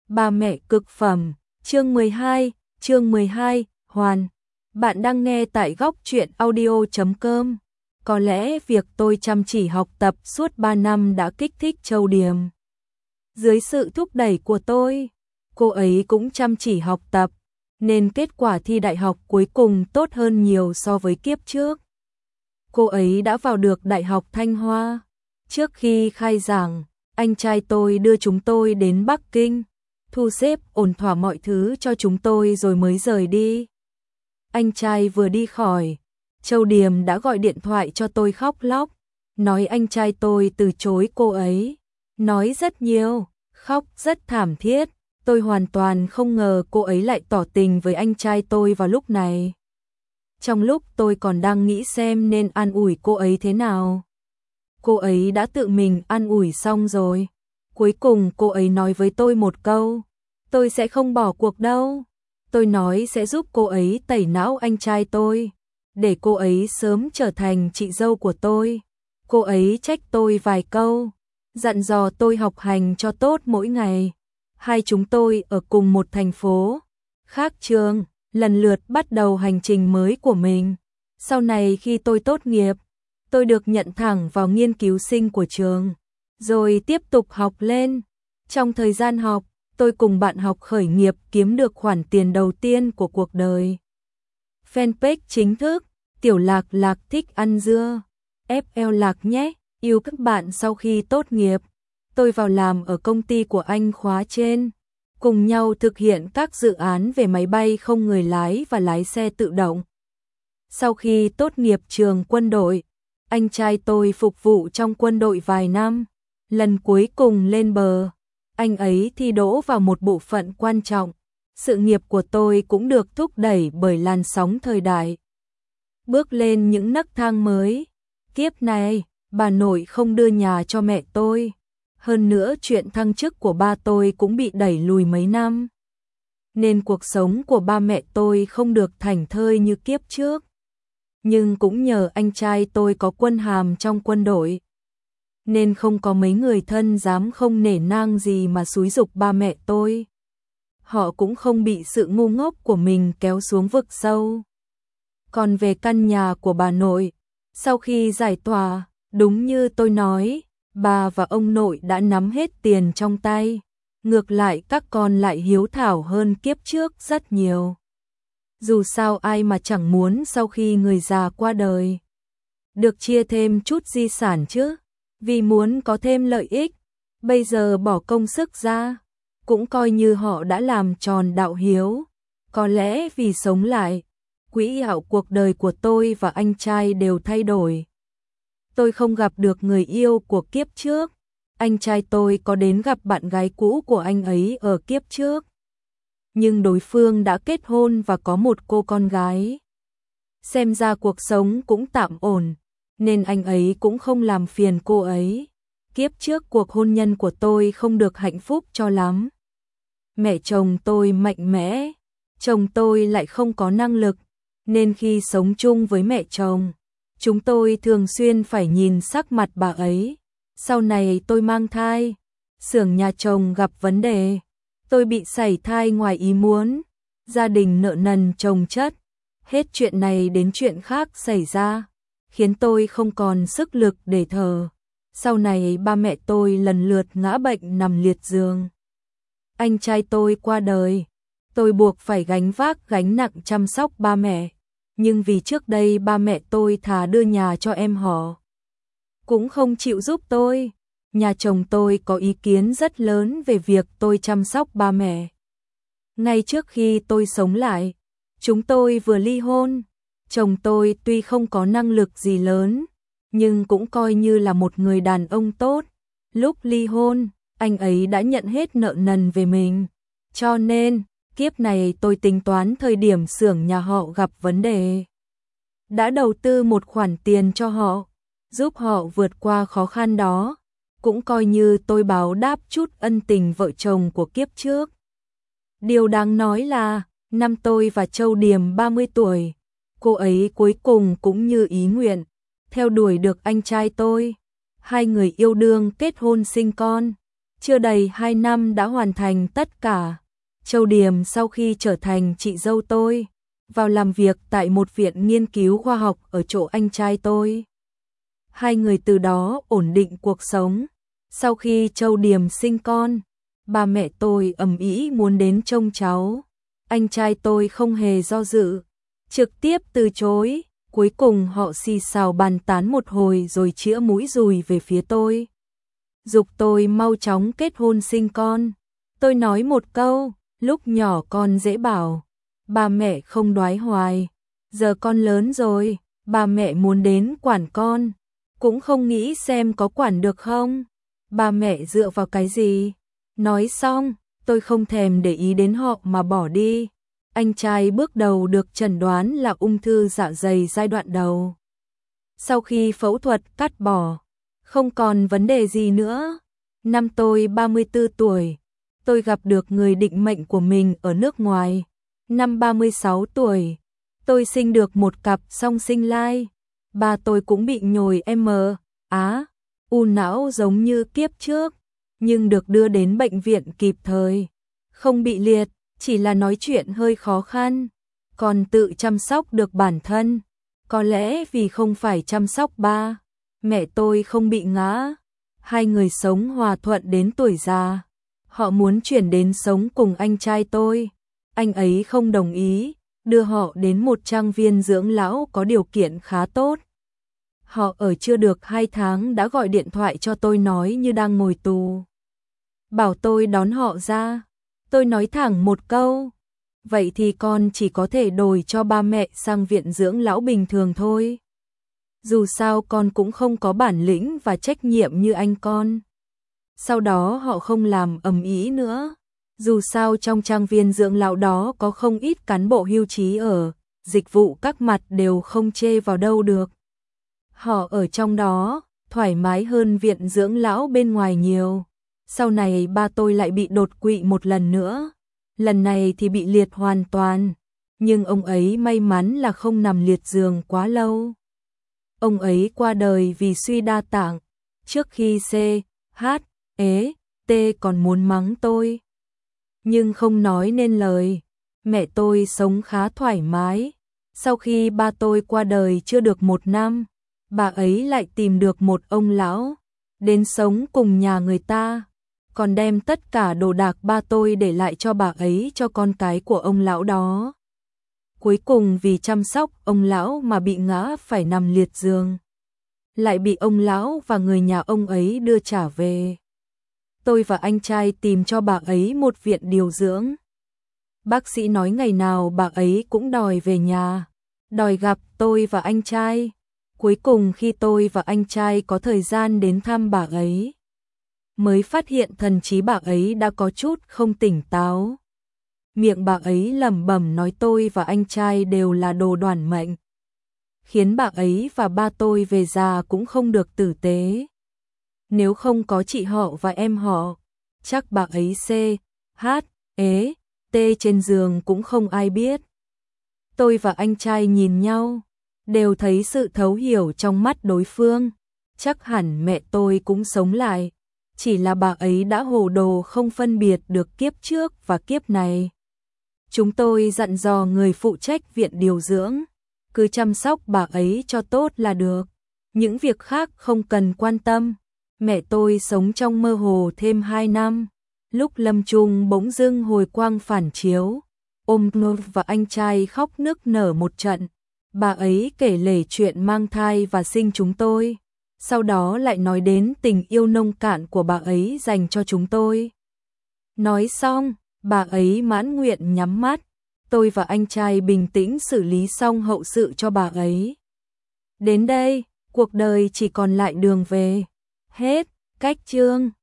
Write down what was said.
Ba mẹ cực phẩm, chương 12, Hoàn. Bạn đang nghe tại góc truyện audio.com. Có lẽ việc tôi chăm chỉ học tập suốt 3 năm đã kích thích Châu Điềm. Dưới sự thúc đẩy của tôi, cô ấy cũng chăm chỉ học tập, nên kết quả thi đại học cuối cùng tốt hơn nhiều so với kiếp trước. Cô ấy đã vào được Đại học Thanh Hoa. Trước khi khai giảng, anh trai tôi đưa chúng tôi đến Bắc Kinh, thu xếp ổn thỏa mọi thứ cho chúng tôi rồi mới rời đi. Anh trai vừa đi khỏi, Châu Điềm đã gọi điện thoại cho tôi khóc lóc, nói anh trai tôi từ chối cô ấy, nói rất nhiều, khóc rất thảm thiết. Tôi hoàn toàn không ngờ cô ấy lại tỏ tình với anh trai tôi vào lúc này. Trong lúc tôi còn đang nghĩ xem nên an ủi cô ấy thế nào, cô ấy đã tự mình an ủi xong rồi. Cuối cùng cô ấy nói với tôi một câu: tôi sẽ không bỏ cuộc đâu. Tôi nói sẽ giúp cô ấy tẩy não anh trai tôi, để cô ấy sớm trở thành chị dâu của tôi. Cô ấy trách tôi vài câu, dặn dò tôi học hành cho tốt mỗi ngày. Hai chúng tôi ở cùng một thành phố, khác trường, lần lượt bắt đầu hành trình mới của mình. Sau này khi tôi tốt nghiệp, tôi được nhận thẳng vào nghiên cứu sinh của trường, rồi tiếp tục học lên. Trong thời gian học, tôi cùng bạn học khởi nghiệp kiếm được khoản tiền đầu tiên của cuộc đời. Fanpage chính thức, Tiểu Lạc Lạc thích ăn dưa, FL Lạc nhé, yêu các bạn. Sau khi tốt nghiệp, tôi vào làm ở công ty của anh khóa trên, cùng nhau thực hiện các dự án về máy bay không người lái và lái xe tự động. Sau khi tốt nghiệp trường quân đội, anh trai tôi phục vụ trong quân đội vài năm, lần cuối cùng lên bờ, anh ấy thi đỗ vào một bộ phận quan trọng. Sự nghiệp của tôi cũng được thúc đẩy bởi làn sóng thời đại, bước lên những nấc thang mới. Kiếp này, bà nội không đưa nhà cho mẹ tôi. Hơn nữa chuyện thăng chức của ba tôi cũng bị đẩy lùi mấy năm, nên cuộc sống của ba mẹ tôi không được thảnh thơi như kiếp trước. Nhưng cũng nhờ anh trai tôi có quân hàm trong quân đội, nên không có mấy người thân dám không nể nang gì mà xúi giục ba mẹ tôi. Họ cũng không bị sự ngu ngốc của mình kéo xuống vực sâu. Còn về căn nhà của bà nội, sau khi giải tỏa, đúng như tôi nói, bà và ông nội đã nắm hết tiền trong tay. Ngược lại các con lại hiếu thảo hơn kiếp trước rất nhiều. Dù sao ai mà chẳng muốn sau khi người già qua đời được chia thêm chút di sản chứ, vì muốn có thêm lợi ích. Bây giờ bỏ công sức ra, cũng coi như họ đã làm tròn đạo hiếu. Có lẽ vì sống lại, quỹ đạo cuộc đời của tôi và anh trai đều thay đổi. Tôi không gặp được người yêu của kiếp trước. Anh trai tôi có đến gặp bạn gái cũ của anh ấy ở kiếp trước, nhưng đối phương đã kết hôn và có một cô con gái. Xem ra cuộc sống cũng tạm ổn, nên anh ấy cũng không làm phiền cô ấy. Kiếp trước cuộc hôn nhân của tôi không được hạnh phúc cho lắm. Mẹ chồng tôi mạnh mẽ, chồng tôi lại không có năng lực, nên khi sống chung với mẹ chồng, chúng tôi thường xuyên phải nhìn sắc mặt bà ấy. Sau này tôi mang thai, xưởng nhà chồng gặp vấn đề, tôi bị sảy thai ngoài ý muốn, gia đình nợ nần chồng chất, hết chuyện này đến chuyện khác xảy ra, khiến tôi không còn sức lực để thở. Sau này ba mẹ tôi lần lượt ngã bệnh nằm liệt giường. Anh trai tôi qua đời, tôi buộc phải gánh vác gánh nặng chăm sóc ba mẹ. Nhưng vì trước đây ba mẹ tôi thà đưa nhà cho em họ, cũng không chịu giúp tôi. Nhà chồng tôi có ý kiến rất lớn về việc tôi chăm sóc ba mẹ. Ngay trước khi tôi sống lại, chúng tôi vừa ly hôn. Chồng tôi tuy không có năng lực gì lớn, nhưng cũng coi như là một người đàn ông tốt. Lúc ly hôn, anh ấy đã nhận hết nợ nần về mình. Cho nên, kiếp này tôi tính toán thời điểm xưởng nhà họ gặp vấn đề, đã đầu tư một khoản tiền cho họ, giúp họ vượt qua khó khăn đó. Cũng coi như tôi báo đáp chút ân tình vợ chồng của kiếp trước. Điều đáng nói là, năm tôi và Châu Điềm 30 tuổi, cô ấy cuối cùng cũng như ý nguyện, theo đuổi được anh trai tôi. Hai người yêu đương kết hôn sinh con. chưa đầy 2 năm đã hoàn thành tất cả. Châu Điềm sau khi trở thành chị dâu tôi, vào làm việc tại một viện nghiên cứu khoa học ở chỗ anh trai tôi. Hai người từ đó ổn định cuộc sống. Sau khi Châu Điềm sinh con, ba mẹ tôi ầm ĩ muốn đến trông cháu. Anh trai tôi không hề do dự, trực tiếp từ chối. Cuối cùng họ xì xào bàn tán một hồi rồi chĩa mũi dùi về phía tôi, giục tôi mau chóng kết hôn sinh con. Tôi nói một câu, lúc nhỏ con dễ bảo, ba mẹ không đoái hoài. Giờ con lớn rồi, ba mẹ muốn đến quản con, cũng không nghĩ xem có quản được không. Ba mẹ dựa vào cái gì? Nói xong, tôi không thèm để ý đến họ mà bỏ đi. Anh trai bước đầu được chẩn đoán là ung thư dạ dày giai đoạn đầu. Sau khi phẫu thuật cắt bỏ, không còn vấn đề gì nữa. Năm tôi 34 tuổi, tôi gặp được người định mệnh của mình ở nước ngoài. Năm 36 tuổi, tôi sinh được một cặp song sinh lai. Ba tôi cũng bị nhồi u não giống như kiếp trước, nhưng được đưa đến bệnh viện kịp thời, không bị liệt, chỉ là nói chuyện hơi khó khăn, còn tự chăm sóc được bản thân. Có lẽ vì không phải chăm sóc ba mẹ tôi không bị ngã. Hai người sống hòa thuận đến tuổi già. Họ muốn chuyển đến sống cùng anh trai tôi. Anh ấy không đồng ý, đưa họ đến một trang viên dưỡng lão có điều kiện khá tốt. Họ ở chưa được 2 tháng đã gọi điện thoại cho tôi nói như đang ngồi tù, bảo tôi đón họ ra. Tôi nói thẳng một câu, vậy thì con chỉ có thể đổi cho ba mẹ sang viện dưỡng lão bình thường thôi. Dù sao con cũng không có bản lĩnh và trách nhiệm như anh con. Sau đó họ không làm ầm ĩ nữa. Dù sao trong trang viên dưỡng lão đó có không ít cán bộ hưu trí ở, dịch vụ các mặt đều không chê vào đâu được. Họ ở trong đó, thoải mái hơn viện dưỡng lão bên ngoài nhiều. Sau này ba tôi lại bị đột quỵ một lần nữa. Lần này thì bị liệt hoàn toàn. Nhưng ông ấy may mắn là không nằm liệt giường quá lâu. Ông ấy qua đời vì suy đa tạng. Trước khi T còn muốn mắng tôi, nhưng không nói nên lời. Mẹ tôi sống khá thoải mái. Sau khi ba tôi qua đời chưa được 1 năm, bà ấy lại tìm được một ông lão, đến sống cùng nhà người ta, còn đem tất cả đồ đạc ba tôi để lại cho bà ấy cho con cái của ông lão đó. Cuối cùng vì chăm sóc ông lão mà bị ngã phải nằm liệt giường, lại bị ông lão và người nhà ông ấy đưa trả về. Tôi và anh trai tìm cho bà ấy một viện điều dưỡng. Bác sĩ nói ngày nào bà ấy cũng đòi về nhà, đòi gặp tôi và anh trai. Cuối cùng khi tôi và anh trai có thời gian đến thăm bà ấy, mới phát hiện thần trí bà ấy đã có chút không tỉnh táo. Miệng bà ấy lẩm bẩm nói tôi và anh trai đều là đồ đoản mệnh, khiến bà ấy và ba tôi về già cũng không được tử tế. Nếu không có chị họ và em họ, chắc bà ấy trên giường cũng không ai biết. Tôi và anh trai nhìn nhau, đều thấy sự thấu hiểu trong mắt đối phương. Chắc hẳn mẹ tôi cũng sống lại, chỉ là bà ấy đã hồ đồ không phân biệt được kiếp trước và kiếp này. Chúng tôi dặn dò người phụ trách viện điều dưỡng, cứ chăm sóc bà ấy cho tốt là được, những việc khác không cần quan tâm. Mẹ tôi sống trong mơ hồ thêm 2 năm, lúc lâm chung bỗng dưng hồi quang phản chiếu, ôm tôi và anh trai khóc nức nở một trận. Bà ấy kể lể chuyện mang thai và sinh chúng tôi, sau đó lại nói đến tình yêu nông cạn của bà ấy dành cho chúng tôi. Nói xong, bà ấy mãn nguyện nhắm mắt, tôi và anh trai bình tĩnh xử lý xong hậu sự cho bà ấy. Đến đây, cuộc đời chỉ còn lại đường về. Hết, cách chương.